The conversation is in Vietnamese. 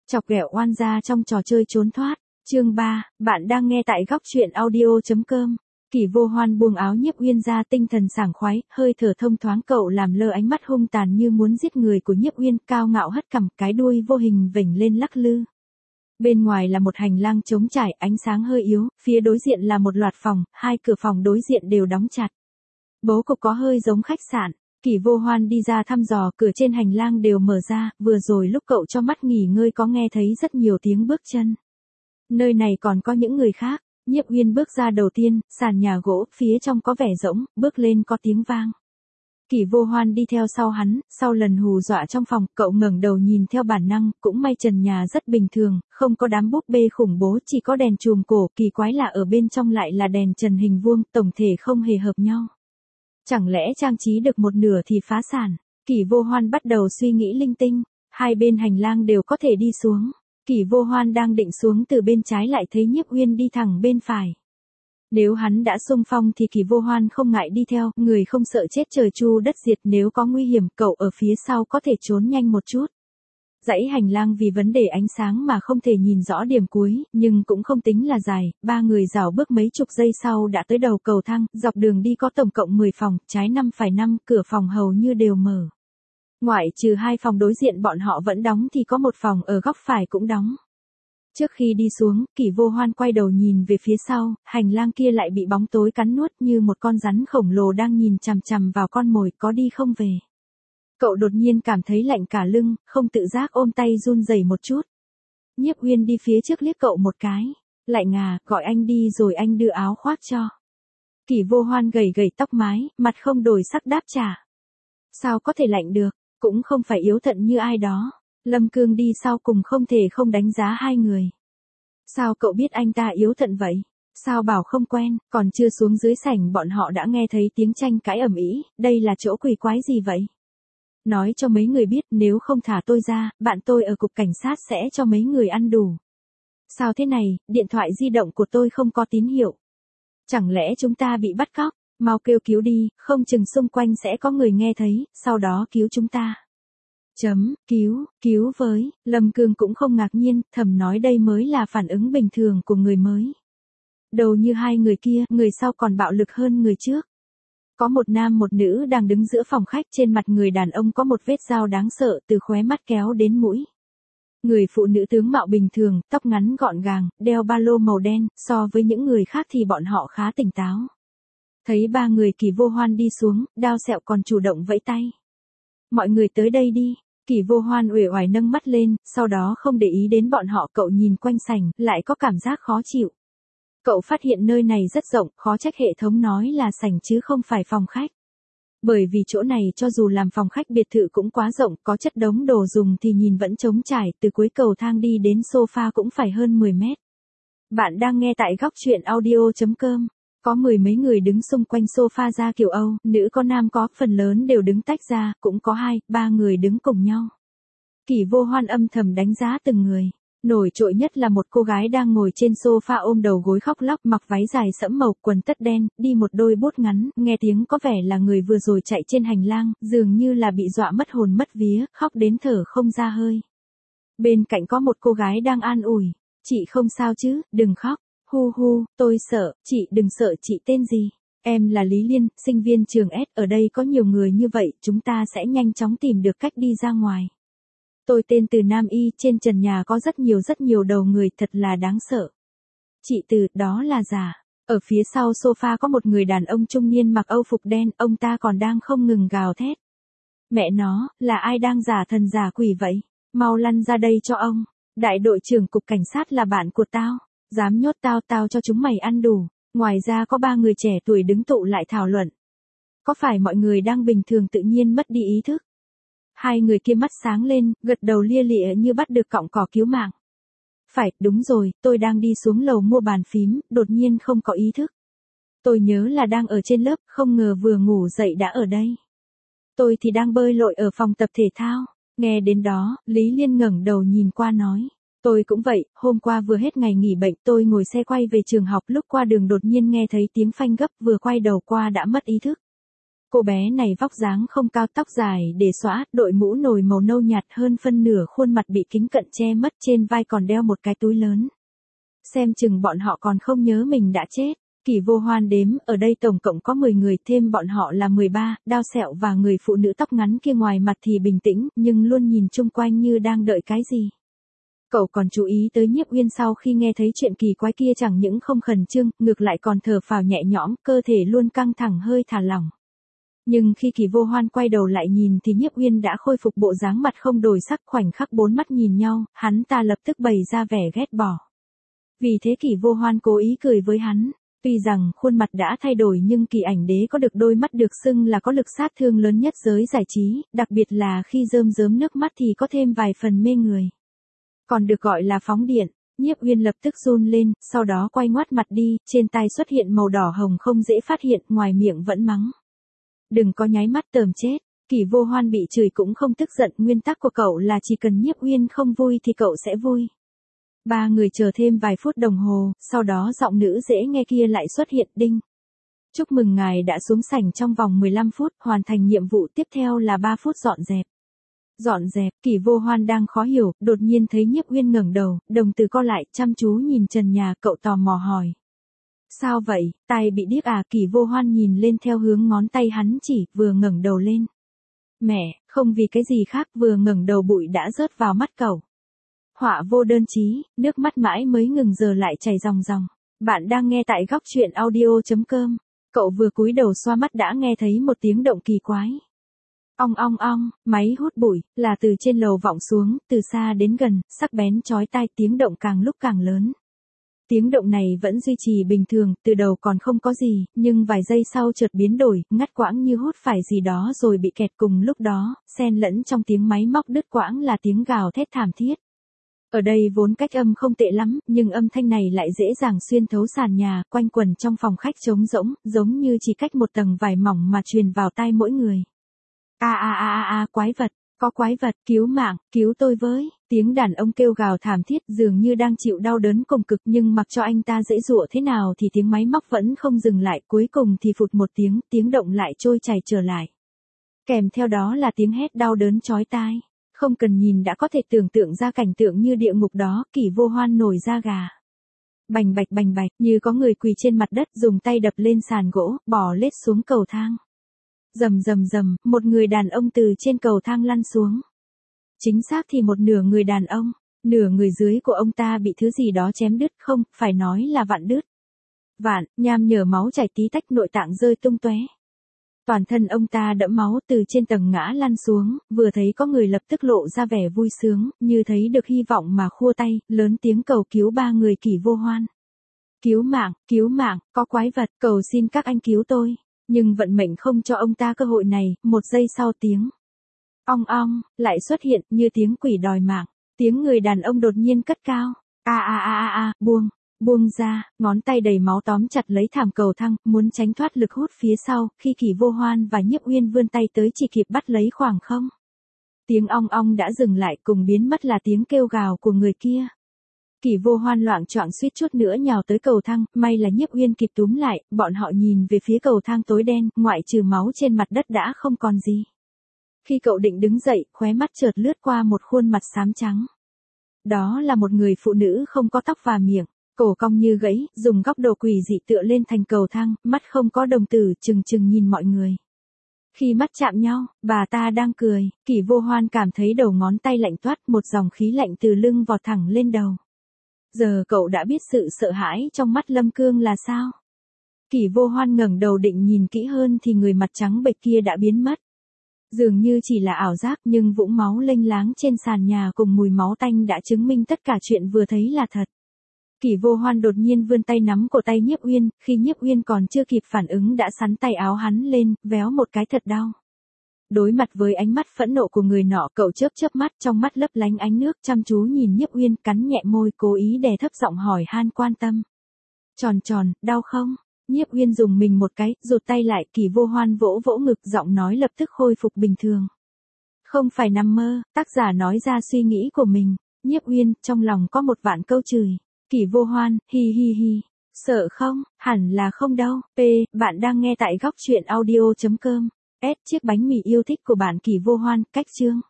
Chọc ghẹo oan gia trong trò chơi trốn thoát. Chương 3, bạn đang nghe tại góc truyện audio.com. Kỷ Vô Hoan buông áo Nhiếp Uyên ra, tinh thần sảng khoái, hơi thở thông thoáng, cậu làm lơ ánh mắt hung tàn như muốn giết người của Nhiếp Uyên, cao ngạo hất cằm, cái đuôi vô hình vểnh lên lắc lư. Bên ngoài là một hành lang trống trải, ánh sáng hơi yếu, phía đối diện là một loạt phòng, hai cửa phòng đối diện đều đóng chặt. Bố cục có hơi giống khách sạn. Kỷ Vô Hoan đi ra thăm dò, cửa trên hành lang đều mở ra, vừa rồi lúc cậu cho mắt nghỉ ngơi có nghe thấy rất nhiều tiếng bước chân. Nơi này còn có những người khác. Nhiếp Uyên bước ra đầu tiên, sàn nhà gỗ, phía trong có vẻ rỗng, bước lên có tiếng vang. Kỷ Vô Hoan đi theo sau hắn, sau lần hù dọa trong phòng, cậu ngẩng đầu nhìn theo bản năng, cũng may trần nhà rất bình thường, không có đám búp bê khủng bố, chỉ có đèn chùm cổ, kỳ quái là ở bên trong lại là đèn trần hình vuông, tổng thể không hề hợp nhau. Chẳng lẽ trang trí được một nửa thì phá sản? Kỷ Vô Hoan bắt đầu suy nghĩ linh tinh, hai bên hành lang đều có thể đi xuống. Kỷ Vô Hoan đang định xuống từ bên trái lại thấy Nhiếp Uyên đi thẳng bên phải. Nếu hắn đã xung phong thì Kỷ Vô Hoan không ngại đi theo, người không sợ chết trời chu đất diệt, nếu có nguy hiểm cậu ở phía sau có thể trốn nhanh một chút. Dãy hành lang vì vấn đề ánh sáng mà không thể nhìn rõ điểm cuối, nhưng cũng không tính là dài, ba người rảo bước mấy chục giây sau đã tới đầu cầu thang, dọc đường đi có tổng cộng 10 phòng, trái 5 phải 5, cửa phòng hầu như đều mở. Ngoại trừ hai phòng đối diện bọn họ vẫn đóng thì có một phòng ở góc phải cũng đóng. Trước khi đi xuống, Kỷ Vô Hoan quay đầu nhìn về phía sau, hành lang kia lại bị bóng tối cắn nuốt như một con rắn khổng lồ đang nhìn chằm chằm vào con mồi, có đi không về. Cậu đột nhiên cảm thấy lạnh cả lưng, không tự giác ôm tay run rẩy một chút. Nhiếp Uyên đi phía trước liếc cậu một cái. Lạnh à, gọi anh đi rồi anh đưa áo khoác cho. Kỷ Vô Hoan gầy gầy tóc mái, mặt không đổi sắc đáp trả. Sao có thể lạnh được, cũng không phải yếu thận như ai đó. Lâm Cương đi sau cùng không thể không đánh giá hai người. Sao cậu biết anh ta yếu thận vậy? Sao bảo không quen, còn chưa xuống dưới sảnh bọn họ đã nghe thấy tiếng tranh cãi ầm ĩ, đây là chỗ quỷ quái gì vậy? Nói cho mấy người biết, nếu không thả tôi ra, bạn tôi ở cục cảnh sát sẽ cho mấy người ăn đủ. Sao thế này, điện thoại di động của tôi không có tín hiệu. Chẳng lẽ chúng ta bị bắt cóc? Mau kêu cứu đi, không chừng xung quanh sẽ có người nghe thấy, sau đó cứu chúng ta. Cứu với, Lâm Cương cũng không ngạc nhiên, thầm nói đây mới là phản ứng bình thường của người mới. Đầu như hai người kia, người sau còn bạo lực hơn người trước. Có một nam một nữ đang đứng giữa phòng khách, trên mặt người đàn ông có một vết dao đáng sợ từ khóe mắt kéo đến mũi. Người phụ nữ tướng mạo bình thường, tóc ngắn gọn gàng, đeo ba lô màu đen, so với những người khác thì bọn họ khá tỉnh táo. Thấy ba người Kỷ Vô Hoan đi xuống, Đao Sẹo còn chủ động vẫy tay. Mọi người tới đây đi. Kỷ Vô Hoan uể oải nâng mắt lên, sau đó không để ý đến bọn họ, cậu nhìn quanh sảnh, lại có cảm giác khó chịu. Cậu phát hiện nơi này rất rộng, khó trách hệ thống nói là sảnh chứ không phải phòng khách. Bởi vì chỗ này cho dù làm phòng khách biệt thự cũng quá rộng, có chất đống đồ dùng thì nhìn vẫn trống trải, từ cuối cầu thang đi đến sofa cũng phải hơn 10 mét. Bạn đang nghe tại góc truyện audio.com. Có mười mấy người đứng xung quanh sofa da kiểu Âu, nữ có nam có, phần lớn đều đứng tách ra, cũng có 2, 3 người đứng cùng nhau. Kỷ Vô Hoan âm thầm đánh giá từng người. Nổi trội nhất là một cô gái đang ngồi trên sofa ôm đầu gối khóc lóc, mặc váy dài sẫm màu, quần tất đen, đi một đôi bốt ngắn, nghe tiếng có vẻ là người vừa rồi chạy trên hành lang, dường như là bị dọa mất hồn mất vía, khóc đến thở không ra hơi. Bên cạnh có một cô gái đang an ủi, chị không sao chứ, đừng khóc. Hu hu, tôi sợ, chị đừng sợ, chị tên gì? Em là Lý Liên, sinh viên trường S, ở đây có nhiều người như vậy, chúng ta sẽ nhanh chóng tìm được cách đi ra ngoài. Tôi tên Từ Nam Y, trên trần nhà có rất nhiều đầu người, thật là đáng sợ. Chị Từ, đó là giả. Ở phía sau sofa có một người đàn ông trung niên mặc âu phục đen, ông ta còn đang không ngừng gào thét. Mẹ nó, là ai đang giả thần giả quỷ vậy? Mau lăn ra đây cho ông. Đại đội trưởng cục cảnh sát là bạn của tao. Dám nhốt tao cho chúng mày ăn đủ. Ngoài ra có 3 người trẻ tuổi đứng tụ lại thảo luận. Có phải mọi người đang bình thường tự nhiên mất đi ý thức? Hai người kia mắt sáng lên, gật đầu lia lịa như bắt được cọng cỏ cứu mạng. Phải, đúng rồi, tôi đang đi xuống lầu mua bàn phím, đột nhiên không có ý thức. Tôi nhớ là đang ở trên lớp, không ngờ vừa ngủ dậy đã ở đây. Tôi thì đang bơi lội ở phòng tập thể thao. Nghe đến đó, Lý Liên ngẩng đầu nhìn qua nói. Tôi cũng vậy, hôm qua vừa hết ngày nghỉ bệnh, tôi ngồi xe quay về trường học, lúc qua đường đột nhiên nghe thấy tiếng phanh gấp, vừa quay đầu qua đã mất ý thức. Cô bé này vóc dáng không cao, tóc dài để xõa, đội mũ nồi màu nâu nhạt, hơn phân nửa khuôn mặt bị kính cận che mất, trên vai còn đeo một cái túi lớn. Xem chừng bọn họ còn không nhớ mình đã chết. Kỷ Vô Hoan đếm, ở đây tổng cộng có 10 người, thêm bọn họ là 13, Đao Sẹo và người phụ nữ tóc ngắn kia ngoài mặt thì bình tĩnh, nhưng luôn nhìn chung quanh như đang đợi cái gì. Cậu còn chú ý tới Nhiếp Uyên sau khi nghe thấy chuyện kỳ quái kia chẳng những không khẩn trương, ngược lại còn thở phào nhẹ nhõm, cơ thể luôn căng thẳng hơi thả lỏng. Nhưng khi Kỷ Vô Hoan quay đầu lại nhìn thì Nhiếp Uyên đã khôi phục bộ dáng mặt không đổi sắc, khoảnh khắc bốn mắt nhìn nhau, hắn ta lập tức bày ra vẻ ghét bỏ. Vì thế Kỷ Vô Hoan cố ý cười với hắn. Tuy rằng khuôn mặt đã thay đổi nhưng Kỳ Ảnh Đế có được đôi mắt được xưng là có lực sát thương lớn nhất giới giải trí, đặc biệt là khi rơm rớm nước mắt thì có thêm vài phần mê người. Còn được gọi là phóng điện. Nhiếp Uyên lập tức run lên, sau đó quay ngoắt mặt đi, trên tay xuất hiện màu đỏ hồng không dễ phát hiện, ngoài miệng vẫn mắng. Đừng có nháy mắt tởm chết. Kỷ Vô Hoan bị chửi cũng không tức giận, nguyên tắc của cậu là chỉ cần Nhiếp Uyên không vui thì cậu sẽ vui. Ba người chờ thêm vài phút đồng hồ, sau đó giọng nữ dễ nghe kia lại xuất hiện, đinh. Chúc mừng ngài đã xuống sảnh trong vòng 15 phút, hoàn thành nhiệm vụ tiếp theo là 3 phút dọn dẹp. Dọn dẹp, Kỷ Vô Hoan đang khó hiểu, đột nhiên thấy Nhiếp Uyên ngẩng đầu, đồng tử co lại, chăm chú nhìn trần nhà, cậu tò mò hỏi. Sao vậy, tai bị điếc à? Kỷ Vô Hoan nhìn lên theo hướng ngón tay hắn chỉ, vừa ngẩng đầu lên. Mẹ, không vì cái gì khác, vừa ngẩng đầu bụi đã rớt vào mắt cậu. Họa vô đơn chí, nước mắt mãi mới ngừng giờ lại chảy ròng ròng. Bạn đang nghe tại góc truyện audio.com. Cậu vừa cúi đầu xoa mắt đã nghe thấy một tiếng động kỳ quái. Ong ong ong, máy hút bụi, là từ trên lầu vọng xuống, từ xa đến gần, sắc bén chói tai, tiếng động càng lúc càng lớn. Tiếng động này vẫn duy trì bình thường, từ đầu còn không có gì, nhưng vài giây sau chợt biến đổi, ngắt quãng như hút phải gì đó rồi bị kẹt, cùng lúc đó, xen lẫn trong tiếng máy móc đứt quãng là tiếng gào thét thảm thiết. Ở đây vốn cách âm không tệ lắm, nhưng âm thanh này lại dễ dàng xuyên thấu sàn nhà, quanh quẩn trong phòng khách trống rỗng, giống như chỉ cách một tầng vải mỏng mà truyền vào tai mỗi người. Quái vật, có quái vật, cứu mạng, cứu tôi với. Tiếng đàn ông kêu gào thảm thiết, dường như đang chịu đau đớn cùng cực, nhưng mặc cho anh ta giãy giụa thế nào thì tiếng máy móc vẫn không dừng lại, cuối cùng thì phụt một tiếng, tiếng động lại trôi chảy trở lại. Kèm theo đó là tiếng hét đau đớn chói tai. Không cần nhìn đã có thể tưởng tượng ra cảnh tượng như địa ngục đó, Kỷ Vô Hoan nổi da gà. Bành bạch, như có người quỳ trên mặt đất dùng tay đập lên sàn gỗ, bò lết xuống cầu thang. Rầm, một người đàn ông từ trên cầu thang lăn xuống. Chính xác thì một nửa người đàn ông, nửa người dưới của ông ta bị thứ gì đó chém đứt, không, phải nói là vặn đứt. Vạn, nham nhở máu chảy tí tách, nội tạng rơi tung tóe. Toàn thân ông ta đẫm máu, từ trên tầng ngã lăn xuống, vừa thấy có người lập tức lộ ra vẻ vui sướng, như thấy được hy vọng mà khua tay, lớn tiếng cầu cứu ba người Kỷ Vô Hoan. Cứu mạng, có quái vật, cầu xin các anh cứu tôi. Nhưng vận mệnh không cho ông ta cơ hội này, một giây sau tiếng ong ong lại xuất hiện, như tiếng quỷ đòi mạng. Tiếng người đàn ông đột nhiên cất cao. Buông ra, ngón tay đầy máu tóm chặt lấy thảm cầu thang, muốn tránh thoát lực hút phía sau, khi Kỷ Vô Hoan và Nhiếp Uyên vươn tay tới chỉ kịp bắt lấy khoảng không. Tiếng ong ong đã dừng lại, cùng biến mất là tiếng kêu gào của người kia. Kỷ Vô Hoan loạng choạng suýt chút nữa nhào tới cầu thang, may là Nhiếp Uyên kịp túm lại, bọn họ nhìn về phía cầu thang tối đen, ngoại trừ máu trên mặt đất đã không còn gì. Khi cậu định đứng dậy, khóe mắt chợt lướt qua một khuôn mặt xám trắng. Đó là một người phụ nữ không có tóc và miệng, cổ cong như gãy, dùng góc độ quỷ dị tựa lên thành cầu thang, mắt không có đồng tử, trừng trừng nhìn mọi người. Khi mắt chạm nhau, bà ta đang cười, Kỷ Vô Hoan cảm thấy đầu ngón tay lạnh toát, một dòng khí lạnh từ lưng vọt thẳng lên đầu. Giờ cậu đã biết sự sợ hãi trong mắt Lâm Cương là sao? Kỷ Vô Hoan ngẩng đầu định nhìn kỹ hơn thì người mặt trắng bệch kia đã biến mất. Dường như chỉ là ảo giác, nhưng vũng máu lênh láng trên sàn nhà cùng mùi máu tanh đã chứng minh tất cả chuyện vừa thấy là thật. Kỷ Vô Hoan đột nhiên vươn tay nắm cổ tay Nhiếp Uyên, khi Nhiếp Uyên còn chưa kịp phản ứng đã xắn tay áo hắn lên, véo một cái thật đau. Đối mặt với ánh mắt phẫn nộ của người nọ, cậu chớp mắt, trong mắt lấp lánh ánh nước, chăm chú nhìn Nhiếp Uyên, cắn nhẹ môi, cố ý đè thấp giọng hỏi han quan tâm. Tròn, đau không? Nhiếp Uyên dùng mình một cái, rụt tay lại, Kỷ Vô Hoan vỗ vỗ ngực, giọng nói lập tức khôi phục bình thường. Không phải nằm mơ, tác giả nói ra suy nghĩ của mình. Nhiếp Uyên, trong lòng có một vạn câu chửi. Kỷ Vô Hoan, hi. Sợ không? Hẳn là không đâu. Bạn đang nghe tại góc truyện audio.com. S chiếc bánh mì yêu thích của bạn Kỷ Vô Hoan, cách chương.